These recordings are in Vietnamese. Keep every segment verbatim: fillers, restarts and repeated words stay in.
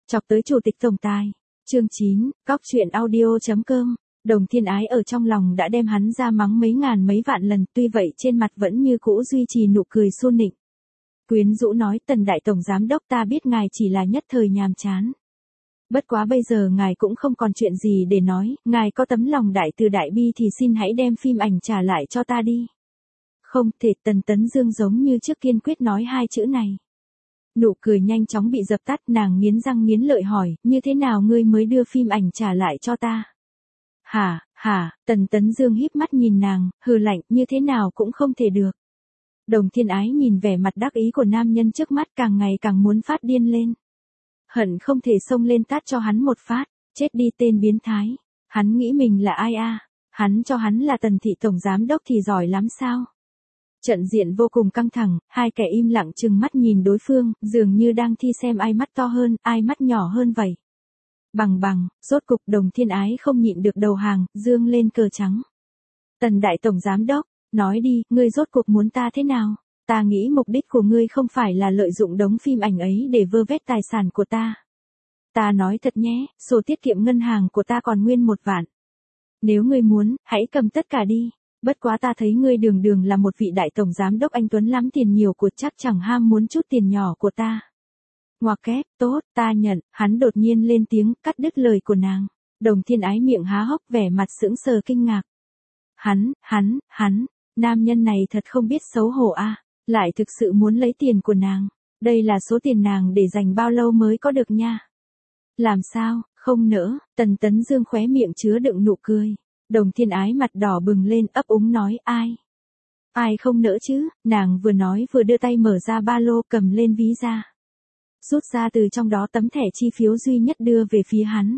Chọc tới chủ tịch tổng tài. Chương chín, cóc truyện audio chấm com. Đồng Thiên Ái ở trong lòng đã đem hắn ra mắng mấy ngàn mấy vạn lần, tuy vậy trên mặt vẫn như cũ duy trì nụ cười xu nịnh. Quyến rũ nói, Tần đại tổng giám đốc, ta biết ngài chỉ là nhất thời nhàm chán. Bất quá bây giờ ngài cũng không còn chuyện gì để nói, ngài có tấm lòng đại từ đại bi thì xin hãy đem phim ảnh trả lại cho ta đi. Không thể. Tần Tấn Dương giống như trước kiên quyết nói hai chữ này. Nụ cười nhanh chóng bị dập tắt, nàng nghiến răng nghiến lợi hỏi, như thế nào ngươi mới đưa phim ảnh trả lại cho ta? Hả, hả, Tần Tấn Dương híp mắt nhìn nàng, hừ lạnh, như thế nào cũng không thể được. Đồng Thiên Ái nhìn vẻ mặt đắc ý của nam nhân trước mắt càng ngày càng muốn phát điên lên. Hận không thể xông lên tát cho hắn một phát, chết đi tên biến thái. Hắn nghĩ mình là ai a? Hắn cho hắn là Tần thị tổng giám đốc thì giỏi lắm sao? Trận diện vô cùng căng thẳng, hai kẻ im lặng trừng mắt nhìn đối phương, dường như đang thi xem ai mắt to hơn, ai mắt nhỏ hơn vậy. Bằng bằng, rốt cục Đồng Thiên Ái không nhịn được đầu hàng, dương lên cờ trắng. Tần đại tổng giám đốc, nói đi, ngươi rốt cục muốn ta thế nào? Ta nghĩ mục đích của ngươi không phải là lợi dụng đống phim ảnh ấy để vơ vét tài sản của ta. Ta nói thật nhé, sổ tiết kiệm ngân hàng của ta còn nguyên một vạn. Nếu ngươi muốn, hãy cầm tất cả đi. Bất quá ta thấy ngươi đường đường là một vị đại tổng giám đốc anh tuấn lắm, tiền nhiều của chắc chẳng ham muốn chút tiền nhỏ của ta. Ngoặc kép, tốt, ta nhận. Hắn đột nhiên lên tiếng, cắt đứt lời của nàng. Đồng Thiên Ái miệng há hốc, vẻ mặt sững sờ kinh ngạc. Hắn, hắn, hắn, nam nhân này thật không biết xấu hổ a, lại thực sự muốn lấy tiền của nàng. Đây là số tiền nàng để dành bao lâu mới có được nha. Làm sao, không nỡ? Tần Tấn Dương khóe miệng chứa đựng nụ cười. Đồng Thiên Ái mặt đỏ bừng lên, ấp úng nói, ai? Ai không nỡ chứ? Nàng vừa nói vừa đưa tay mở ra ba lô, cầm lên ví ra. Rút ra từ trong đó tấm thẻ chi phiếu duy nhất đưa về phía hắn.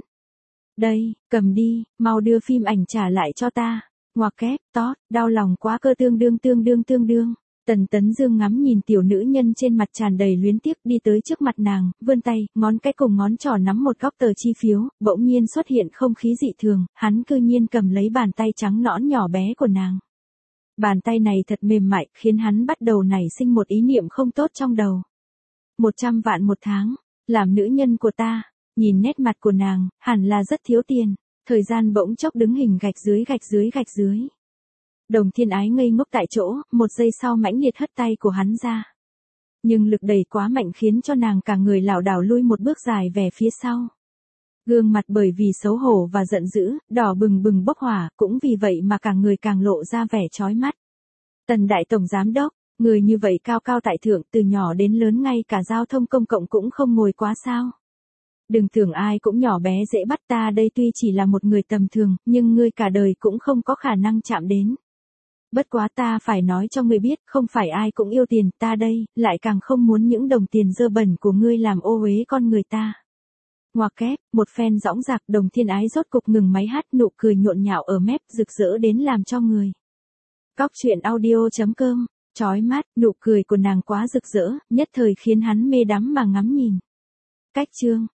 Đây, cầm đi, mau đưa phim ảnh trả lại cho ta. Ngoặc kép, tót, đau lòng quá cơ, tương đương tương đương tương đương. Tần Tấn Dương ngắm nhìn tiểu nữ nhân trên mặt tràn đầy luyến tiếc, đi tới trước mặt nàng, vươn tay, ngón cái cùng ngón trỏ nắm một góc tờ chi phiếu, bỗng nhiên xuất hiện không khí dị thường, hắn cư nhiên cầm lấy bàn tay trắng nõn nhỏ bé của nàng. Bàn tay này thật mềm mại, khiến hắn bắt đầu nảy sinh một ý niệm không tốt trong đầu. Một trăm vạn một tháng, làm nữ nhân của ta, nhìn nét mặt của nàng, hẳn là rất thiếu tiền, thời gian bỗng chốc đứng hình gạch dưới gạch dưới gạch dưới. Đồng Thiên Ái ngây ngốc tại chỗ, một giây sau mãnh liệt hất tay của hắn ra. Nhưng lực đẩy quá mạnh khiến cho nàng cả người lảo đảo lui một bước dài về phía sau. Gương mặt bởi vì xấu hổ và giận dữ, đỏ bừng bừng bốc hỏa, cũng vì vậy mà cả người càng lộ ra vẻ chói mắt. Tần đại tổng giám đốc, người như vậy cao cao tại thượng, từ nhỏ đến lớn ngay cả giao thông công cộng cũng không ngồi quá sao? Đừng tưởng ai cũng nhỏ bé dễ bắt, ta đây tuy chỉ là một người tầm thường, nhưng ngươi cả đời cũng không có khả năng chạm đến. Bất quá ta phải nói cho ngươi biết, không phải ai cũng yêu tiền, ta đây, lại càng không muốn những đồng tiền dơ bẩn của ngươi làm ô uế con người ta. Ngoặc kép, một phen dõng dạc, Đồng Thiên Ái rốt cục ngừng máy hát, nụ cười nhộn nhạo ở mép, rực rỡ đến làm cho người. Cóc truyện audio chấm com, chói mắt, nụ cười của nàng quá rực rỡ, nhất thời khiến hắn mê đắm mà ngắm nhìn. Cách chương.